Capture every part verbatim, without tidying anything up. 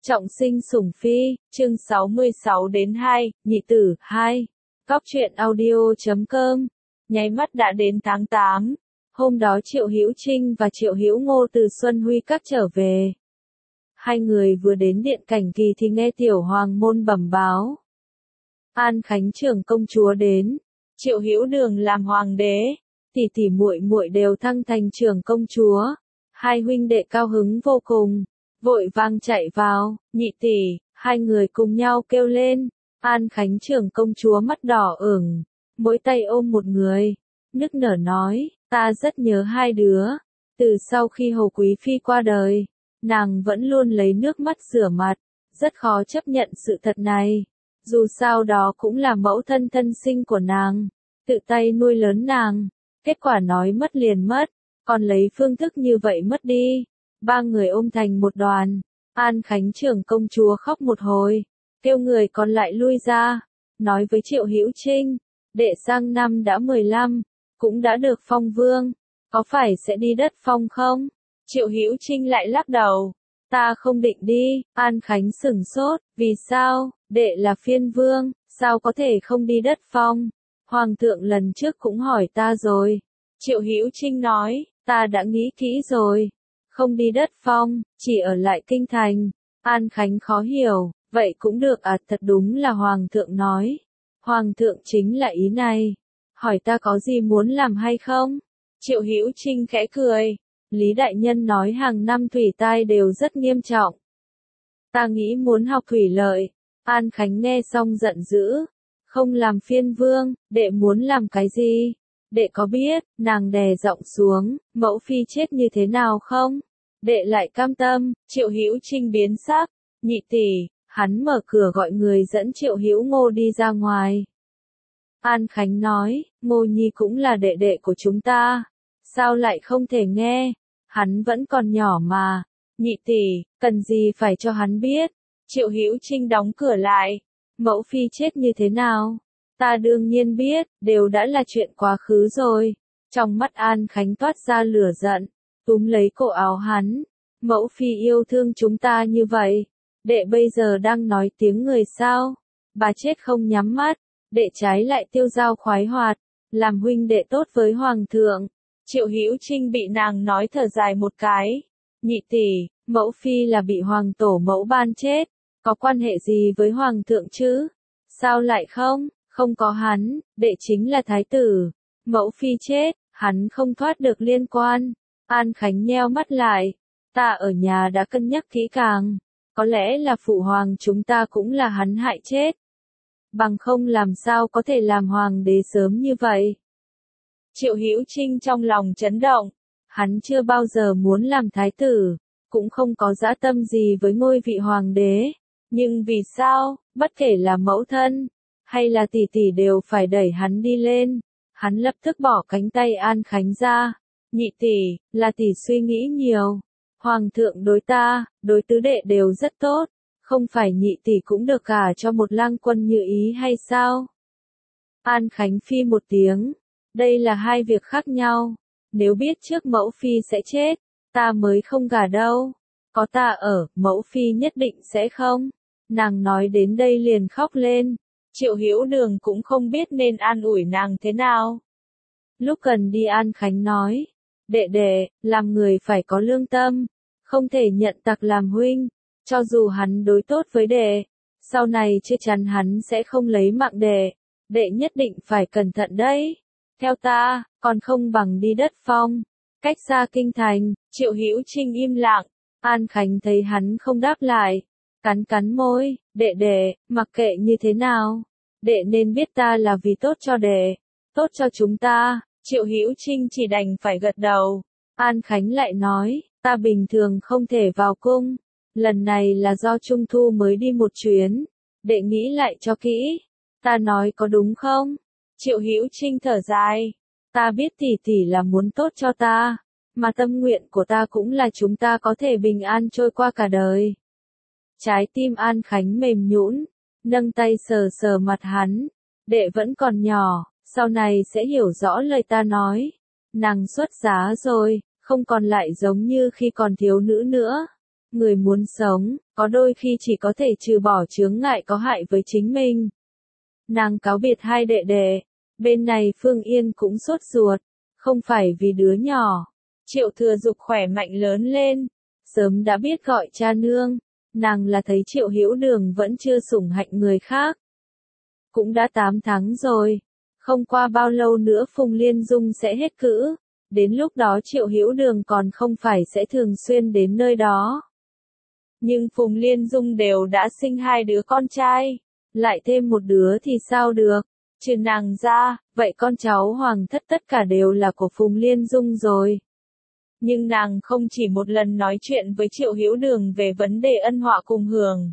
Trọng sinh sủng phi, chương sáu mươi sáu đến hai, nhị tử, hai. Góc truyện audio chấm com. Nháy mắt đã đến tháng tám. Hôm đó Triệu Hữu Trinh và Triệu Hữu Ngô từ Xuân Huy Các trở về. Hai người vừa đến điện Cảnh Kỳ thì nghe tiểu hoàng môn bẩm báo. An Khánh trưởng công chúa đến. Triệu Hữu Đường làm hoàng đế, tỷ tỷ muội muội đều thăng thành trưởng công chúa. Hai huynh đệ cao hứng vô cùng, vội vàng chạy vào, nhị tỷ, hai người cùng nhau kêu lên. An Khánh trưởng công chúa mắt đỏ ửng, mỗi tay ôm một người, nức nở nói, ta rất nhớ hai đứa. Từ sau khi Hồ Quý Phi qua đời, nàng vẫn luôn lấy nước mắt rửa mặt, rất khó chấp nhận sự thật này. Dù sao đó cũng là mẫu thân thân sinh của nàng, tự tay nuôi lớn nàng, kết quả nói mất liền mất, còn lấy phương thức như vậy mất đi. Ba người ôm thành một đoàn, An Khánh trưởng công chúa khóc một hồi, kêu người còn lại lui ra, nói với Triệu Hữu Trinh, đệ sang năm đã mười lăm, cũng đã được phong vương, có phải sẽ đi đất phong không? Triệu Hữu Trinh lại lắc đầu, ta không định đi. An Khánh sửng sốt, vì sao, đệ là phiên vương, sao có thể không đi đất phong? Hoàng thượng lần trước cũng hỏi ta rồi. Triệu Hữu Trinh nói, ta đã nghĩ kỹ rồi, không đi đất phong, chỉ ở lại kinh thành. An Khánh khó hiểu, vậy cũng được à, thật đúng là Hoàng thượng nói. Hoàng thượng chính là ý này, hỏi ta có gì muốn làm hay không? Triệu Hữu Trinh khẽ cười, Lý Đại Nhân nói hàng năm thủy tai đều rất nghiêm trọng. Ta nghĩ muốn học thủy lợi. An Khánh nghe xong giận dữ, không làm phiên vương, đệ muốn làm cái gì? Đệ có biết, nàng đè giọng xuống, mẫu phi chết như thế nào không? Đệ lại cam tâm. Triệu Hữu Trinh biến sắc, nhị tỷ, hắn mở cửa gọi người dẫn Triệu Hữu Ngô đi ra ngoài. An Khánh nói, Ngô Nhi cũng là đệ đệ của chúng ta, sao lại không thể nghe, hắn vẫn còn nhỏ mà. Nhị tỷ, cần gì phải cho hắn biết? Triệu Hữu Trinh đóng cửa lại, mẫu phi chết như thế nào? Ta đương nhiên biết, đều đã là chuyện quá khứ rồi. Trong mắt An Khánh toát ra lửa giận, túm lấy cổ áo hắn. Mẫu phi yêu thương chúng ta như vậy, đệ bây giờ đang nói tiếng người sao? Bà chết không nhắm mắt, đệ trái lại tiêu dao khoái hoạt, làm huynh đệ tốt với hoàng thượng. Triệu Hữu Trinh bị nàng nói thở dài một cái. Nhị tỷ, mẫu phi là bị hoàng tổ mẫu ban chết, có quan hệ gì với hoàng thượng chứ? Sao lại không? Không có hắn, đệ chính là thái tử. Mẫu phi chết, hắn không thoát được liên quan. An Khánh nheo mắt lại. Ta ở nhà đã cân nhắc kỹ càng. Có lẽ là phụ hoàng chúng ta cũng là hắn hại chết. Bằng không làm sao có thể làm hoàng đế sớm như vậy. Triệu Hữu Trinh trong lòng chấn động. Hắn chưa bao giờ muốn làm thái tử, cũng không có dã tâm gì với ngôi vị hoàng đế. Nhưng vì sao, bất kể là mẫu thân, hay là tỷ tỷ đều phải đẩy hắn đi lên. Hắn lập tức bỏ cánh tay An Khánh ra. Nhị tỷ, là tỷ suy nghĩ nhiều. Hoàng thượng đối ta, đối tứ đệ đều rất tốt. Không phải nhị tỷ cũng được cả cho một lang quân như ý hay sao? An Khánh phi một tiếng. Đây là hai việc khác nhau. Nếu biết trước mẫu phi sẽ chết, ta mới không gả đâu. Có ta ở, mẫu phi nhất định sẽ không. Nàng nói đến đây liền khóc lên. Triệu Hữu Đường cũng không biết nên an ủi nàng thế nào. Lúc cần đi An Khánh nói, đệ đệ, làm người phải có lương tâm, không thể nhận tặc làm huynh, cho dù hắn đối tốt với đệ, sau này chắc chắn hắn sẽ không lấy mạng đệ, đệ nhất định phải cẩn thận đấy. Theo ta, còn không bằng đi đất phong, cách xa kinh thành. Triệu Hữu Trinh im lặng, An Khánh thấy hắn không đáp lại, cắn cắn môi, đệ đệ, mặc kệ như thế nào, đệ nên biết ta là vì tốt cho đệ, tốt cho chúng ta. Triệu Hữu Trinh chỉ đành phải gật đầu. An Khánh lại nói, ta bình thường không thể vào cung, lần này là do Trung Thu mới đi một chuyến, đệ nghĩ lại cho kỹ, ta nói có đúng không? Triệu Hữu Trinh thở dài, ta biết tỷ tỷ là muốn tốt cho ta, mà tâm nguyện của ta cũng là chúng ta có thể bình an trôi qua cả đời. Trái tim An Khánh mềm nhũn, nâng tay sờ sờ mặt hắn, đệ vẫn còn nhỏ, sau này sẽ hiểu rõ lời ta nói. Nàng xuất giá rồi, không còn lại giống như khi còn thiếu nữ nữa. Người muốn sống, có đôi khi chỉ có thể trừ bỏ chướng ngại có hại với chính mình. Nàng cáo biệt hai đệ đệ, bên này Phương Yên cũng sốt ruột, không phải vì đứa nhỏ. Triệu Thừa Dục khỏe mạnh lớn lên, sớm đã biết gọi cha nương, nàng là thấy Triệu Hữu Đường vẫn chưa sủng hạnh người khác. Cũng đã tám tháng rồi, không qua bao lâu nữa Phùng Liên Dung sẽ hết cữ, đến lúc đó Triệu Hữu Đường còn không phải sẽ thường xuyên đến nơi đó. Nhưng Phùng Liên Dung đều đã sinh hai đứa con trai, lại thêm một đứa thì sao được, trừ nàng ra, vậy con cháu hoàng thất tất cả đều là của Phùng Liên Dung rồi. Nhưng nàng không chỉ một lần nói chuyện với Triệu Hữu Đường về vấn đề ân họa cùng hưởng.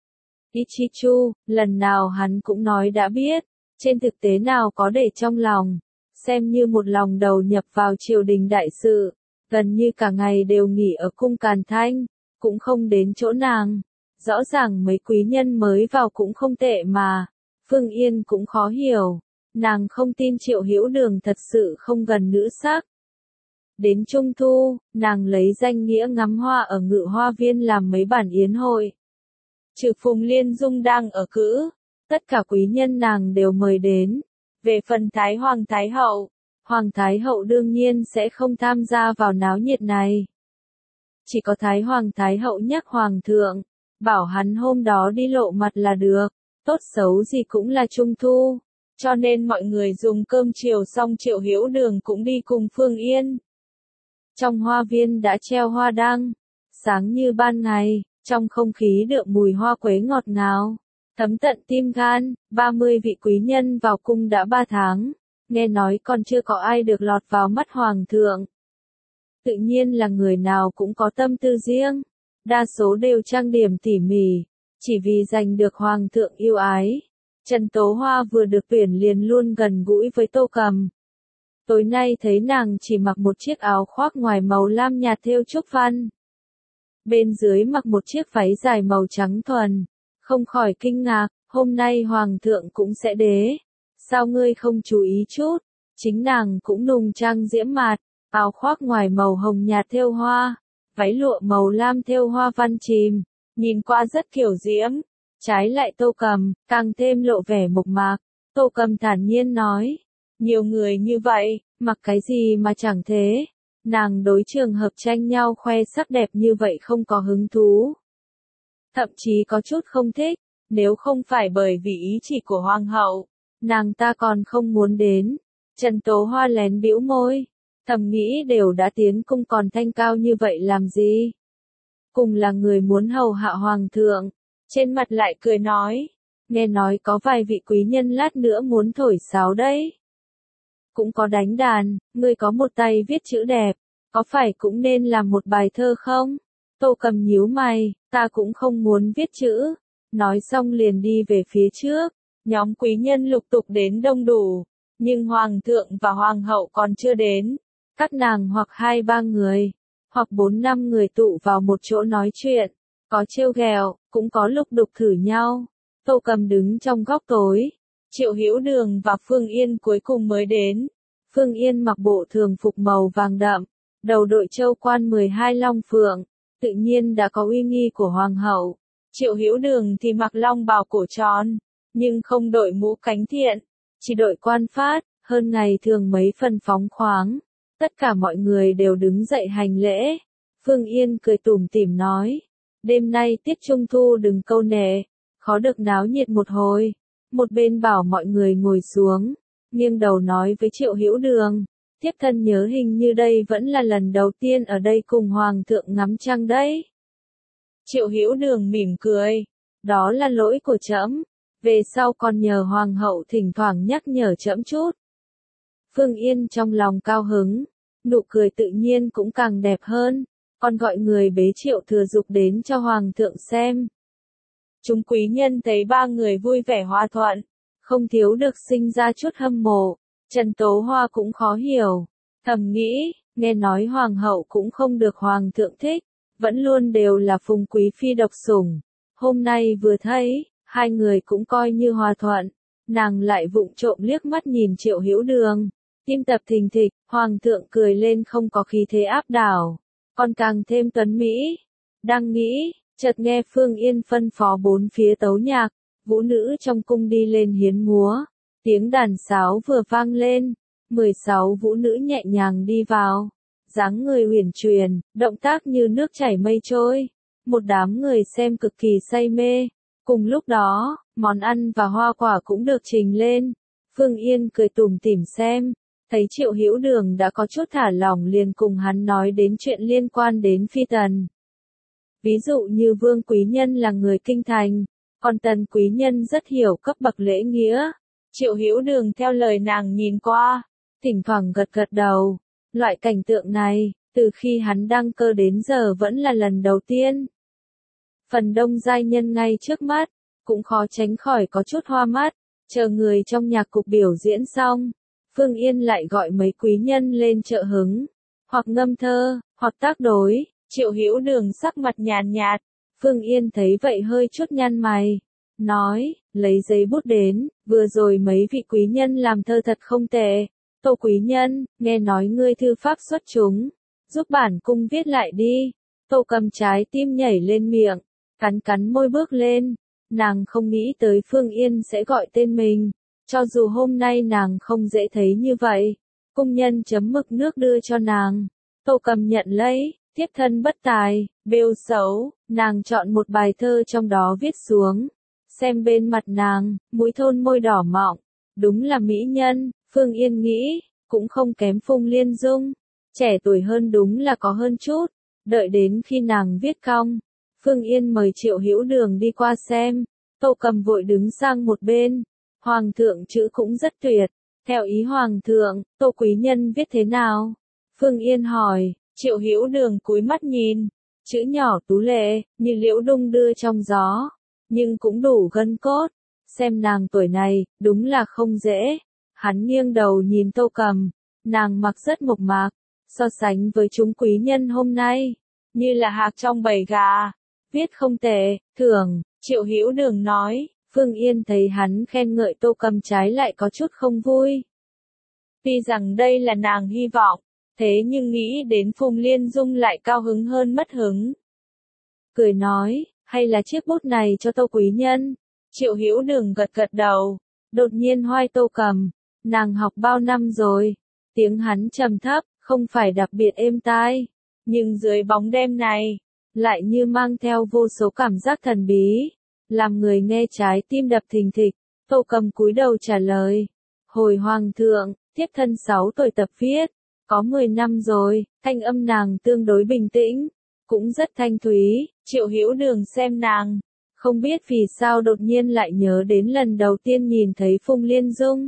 Ichichu, lần nào hắn cũng nói đã biết, trên thực tế nào có để trong lòng, xem như một lòng đầu nhập vào triều đình đại sự, gần như cả ngày đều nghỉ ở cung Càn Thanh, cũng không đến chỗ nàng. Rõ ràng mấy quý nhân mới vào cũng không tệ mà, Phương Yên cũng khó hiểu, nàng không tin Triệu Hữu Đường thật sự không gần nữ sắc. Đến Trung Thu, nàng lấy danh nghĩa ngắm hoa ở Ngự Hoa Viên làm mấy bản yến hội. Trừ Phùng Liên Dung đang ở cữ, tất cả quý nhân nàng đều mời đến. Về phần Thái Hoàng Thái Hậu, Hoàng Thái Hậu đương nhiên sẽ không tham gia vào náo nhiệt này. Chỉ có Thái Hoàng Thái Hậu nhắc Hoàng thượng, bảo hắn hôm đó đi lộ mặt là được, tốt xấu gì cũng là Trung Thu, cho nên mọi người dùng cơm chiều xong Triệu Hữu Đường cũng đi cùng Phương Yên. Trong hoa viên đã treo hoa đăng, sáng như ban ngày, trong không khí đượm mùi hoa quế ngọt ngào, thấm tận tim gan. Ba mươi vị quý nhân vào cung đã ba tháng, nghe nói còn chưa có ai được lọt vào mắt Hoàng thượng. Tự nhiên là người nào cũng có tâm tư riêng, đa số đều trang điểm tỉ mỉ, chỉ vì giành được Hoàng thượng yêu ái. Trần Tố Hoa vừa được tuyển liền luôn gần gũi với Tô Cầm. Tối nay thấy nàng chỉ mặc một chiếc áo khoác ngoài màu lam nhạt thêu trúc văn. Bên dưới mặc một chiếc váy dài màu trắng thuần, không khỏi kinh ngạc, hôm nay Hoàng thượng cũng sẽ đế. Sao ngươi không chú ý chút? Chính nàng cũng nùng trang diễm mạt, áo khoác ngoài màu hồng nhạt thêu hoa, váy lụa màu lam thêu hoa văn chìm, nhìn qua rất kiểu diễm. Trái lại Tô Cầm, càng thêm lộ vẻ mộc mạc. Tô Cầm thản nhiên nói, nhiều người như vậy, mặc cái gì mà chẳng thế. Nàng đối trường hợp tranh nhau khoe sắc đẹp như vậy không có hứng thú. Thậm chí có chút không thích, nếu không phải bởi vì ý chỉ của Hoàng hậu, nàng ta còn không muốn đến. Trần Tố Hoa lén bĩu môi, thầm nghĩ đều đã tiến cung còn thanh cao như vậy làm gì. Cùng là người muốn hầu hạ Hoàng thượng, trên mặt lại cười nói, nghe nói có vài vị quý nhân lát nữa muốn thổi sáo đấy. Cũng có đánh đàn, ngươi có một tay viết chữ đẹp, có phải cũng nên làm một bài thơ không? Tô Cầm nhíu mày, ta cũng không muốn viết chữ. Nói xong liền đi về phía trước, nhóm quý nhân lục tục đến đông đủ, nhưng Hoàng thượng và Hoàng hậu còn chưa đến. Các nàng hoặc hai ba người, hoặc bốn năm người tụ vào một chỗ nói chuyện, có trêu ghẹo, cũng có lục đục thử nhau. Tô Cầm đứng trong góc tối. Triệu Hữu Đường và Phương Yên cuối cùng mới đến. Phương Yên mặc bộ thường phục màu vàng đậm, đầu đội châu quan mười hai long phượng, tự nhiên đã có uy nghi của Hoàng hậu. Triệu Hữu Đường thì mặc long bào cổ tròn, nhưng không đội mũ cánh thiện, chỉ đội quan phát, hơn ngày thường mấy phần phóng khoáng. Tất cả mọi người đều đứng dậy hành lễ. Phương Yên cười tủm tỉm nói, đêm nay tiết trung thu đừng câu nệ, khó được náo nhiệt một hồi. Một bên bảo mọi người ngồi xuống, nghiêng đầu nói với Triệu Hữu Đường, thiếp thân nhớ hình như đây vẫn là lần đầu tiên ở đây cùng Hoàng thượng ngắm trăng đấy. Triệu Hữu Đường mỉm cười, đó là lỗi của trẫm, về sau còn nhờ Hoàng hậu thỉnh thoảng nhắc nhở trẫm chút. Phương Yên trong lòng cao hứng, nụ cười tự nhiên cũng càng đẹp hơn, còn gọi người bế Triệu Thừa Dục đến cho Hoàng thượng xem. Chúng quý nhân thấy ba người vui vẻ hòa thuận, không thiếu được sinh ra chút hâm mộ. Trần Tố Hoa cũng khó hiểu, thầm nghĩ, nghe nói Hoàng hậu cũng không được Hoàng thượng thích, vẫn luôn đều là Phùng Quý Phi độc sủng. Hôm nay vừa thấy, hai người cũng coi như hòa thuận, nàng lại vụng trộm liếc mắt nhìn Triệu Hữu Đường. Tim tập thình thịch, Hoàng thượng cười lên không có khí thế áp đảo, còn càng thêm tuấn mỹ. Đang nghĩ, chợt nghe Phương Yên phân phó bốn phía tấu nhạc, vũ nữ trong cung đi lên hiến múa. Tiếng đàn sáo vừa vang lên, mười sáu vũ nữ nhẹ nhàng đi vào. Dáng người uyển chuyển, động tác như nước chảy mây trôi. Một đám người xem cực kỳ say mê. Cùng lúc đó, món ăn và hoa quả cũng được trình lên. Phương Yên cười tủm tỉm xem, thấy Triệu Hữu Đường đã có chút thả lỏng liền cùng hắn nói đến chuyện liên quan đến phi tần. Ví dụ như Vương Quý Nhân là người kinh thành, còn Tần Quý Nhân rất hiểu cấp bậc lễ nghĩa. Triệu Hữu Đường theo lời nàng nhìn qua, thỉnh thoảng gật gật đầu. Loại cảnh tượng này, từ khi hắn đăng cơ đến giờ vẫn là lần đầu tiên. Phần đông giai nhân ngay trước mắt, cũng khó tránh khỏi có chút hoa mắt. Chờ người trong nhạc cục biểu diễn xong, Phương Yên lại gọi mấy quý nhân lên trợ hứng, hoặc ngâm thơ, hoặc tác đối. Triệu Hữu Đường sắc mặt nhàn nhạt, Phương Yên thấy vậy hơi chút nhăn mày, nói, lấy giấy bút đến, vừa rồi mấy vị quý nhân làm thơ thật không tệ. Tô quý nhân, nghe nói ngươi thư pháp xuất chúng, giúp bản cung viết lại đi. Tô Cầm trái tim nhảy lên miệng, cắn cắn môi bước lên. Nàng không nghĩ tới Phương Yên sẽ gọi tên mình, cho dù hôm nay nàng không dễ thấy như vậy. Cung nhân chấm mực nước đưa cho nàng. Tô Cầm nhận lấy, tiếp thân bất tài, bêu xấu, nàng chọn một bài thơ trong đó viết xuống. Xem bên mặt nàng, mũi thôn môi đỏ mọng, đúng là mỹ nhân. Phương Yên nghĩ, cũng không kém Phùng Liên Dung, trẻ tuổi hơn đúng là có hơn chút. Đợi đến khi nàng viết cong, Phương Yên mời Triệu Hữu Đường đi qua xem. Tô Cầm vội đứng sang một bên. Hoàng thượng chữ cũng rất tuyệt. Theo ý Hoàng thượng, Tô quý nhân viết thế nào? Phương Yên hỏi. Triệu Hữu Đường cúi mắt nhìn. Chữ nhỏ tú lệ, như liễu đung đưa trong gió, nhưng cũng đủ gân cốt. Xem nàng tuổi này, đúng là không dễ. Hắn nghiêng đầu nhìn Tô Cầm. Nàng mặc rất mộc mạc, so sánh với chúng quý nhân hôm nay, như là hạc trong bầy gà. Viết không tệ, thưởng. Triệu Hữu Đường nói. Phương Yên thấy hắn khen ngợi Tô Cầm trái lại có chút không vui. Tuy rằng đây là nàng hy vọng, thế nhưng nghĩ đến Phùng Liên Dung lại cao hứng hơn mất hứng. Cười nói, hay là chiếc bút này cho Tô quý nhân? Triệu Hữu Đường gật gật đầu, đột nhiên hoai Tô Cầm. Nàng học bao năm rồi? Tiếng hắn trầm thấp, không phải đặc biệt êm tai, nhưng dưới bóng đêm này, lại như mang theo vô số cảm giác thần bí, làm người nghe trái tim đập thình thịch. Tô Cầm cúi đầu trả lời, hồi Hoàng thượng, thiếp thân sáu tuổi tập viết, có mười năm rồi. Thanh âm nàng tương đối bình tĩnh, cũng rất thanh thúy. Triệu Hữu Đường xem nàng, không biết vì sao đột nhiên lại nhớ đến lần đầu tiên nhìn thấy Phùng Liên Dung.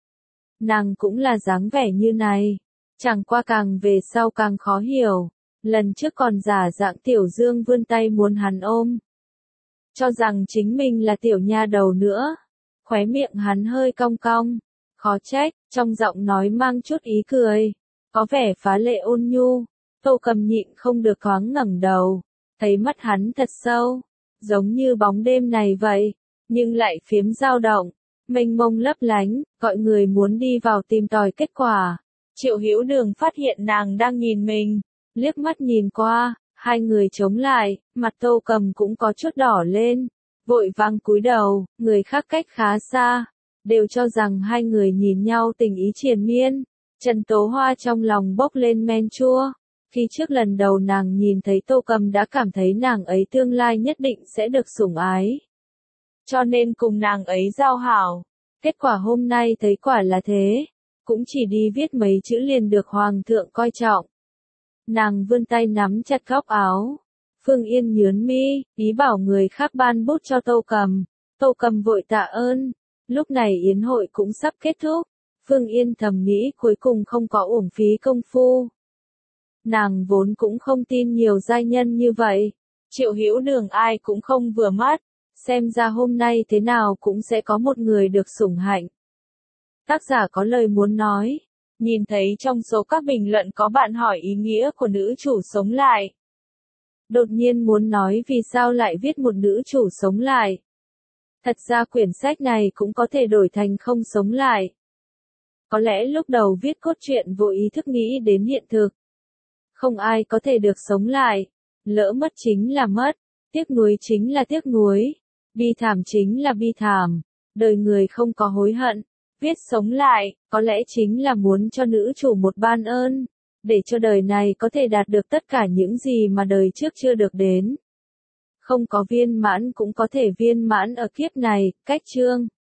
Nàng cũng là dáng vẻ như này, chẳng qua càng về sau càng khó hiểu. Lần trước còn giả dạng Tiểu Dương vươn tay muốn hắn ôm, cho rằng chính mình là tiểu nha đầu nữa. Khóe miệng hắn hơi cong cong, khó trách, trong giọng nói mang chút ý cười, có vẻ phá lệ ôn nhu. Tô Cầm nhịn không được thoáng ngẩng đầu, thấy mắt hắn thật sâu, giống như bóng đêm này vậy, nhưng lại phiếm dao động, mênh mông lấp lánh, gọi người muốn đi vào tìm tòi kết quả. Triệu Hữu Đường phát hiện nàng đang nhìn mình, liếc mắt nhìn qua, hai người chống lại, mặt Tô Cầm cũng có chút đỏ lên, vội vàng cúi đầu. Người khác cách khá xa, đều cho rằng hai người nhìn nhau tình ý triền miên. Trần Tố Hoa trong lòng bốc lên men chua, khi trước lần đầu nàng nhìn thấy Tô Cầm đã cảm thấy nàng ấy tương lai nhất định sẽ được sủng ái, cho nên cùng nàng ấy giao hảo. Kết quả hôm nay thấy quả là thế, cũng chỉ đi viết mấy chữ liền được Hoàng thượng coi trọng. Nàng vươn tay nắm chặt góc áo. Phương Yên nhướng mi, ý bảo người khác ban bút cho Tô Cầm. Tô Cầm vội tạ ơn. Lúc này yến hội cũng sắp kết thúc. Phương Yên thầm nghĩ cuối cùng không có uổng phí công phu. Nàng vốn cũng không tin nhiều giai nhân như vậy. Triệu Hữu Đường ai cũng không vừa mắt. Xem ra hôm nay thế nào cũng sẽ có một người được sủng hạnh. Tác giả có lời muốn nói. Nhìn thấy trong số các bình luận có bạn hỏi ý nghĩa của nữ chủ sống lại. Đột nhiên muốn nói vì sao lại viết một nữ chủ sống lại. Thật ra quyển sách này cũng có thể đổi thành không sống lại. Có lẽ lúc đầu viết cốt truyện vô ý thức nghĩ đến hiện thực. Không ai có thể được sống lại. Lỡ mất chính là mất, tiếc nuối chính là tiếc nuối, bi thảm chính là bi thảm, đời người không có hối hận. Viết sống lại, có lẽ chính là muốn cho nữ chủ một ban ơn, để cho đời này có thể đạt được tất cả những gì mà đời trước chưa được đến. Không có viên mãn cũng có thể viên mãn ở kiếp này, cách chương.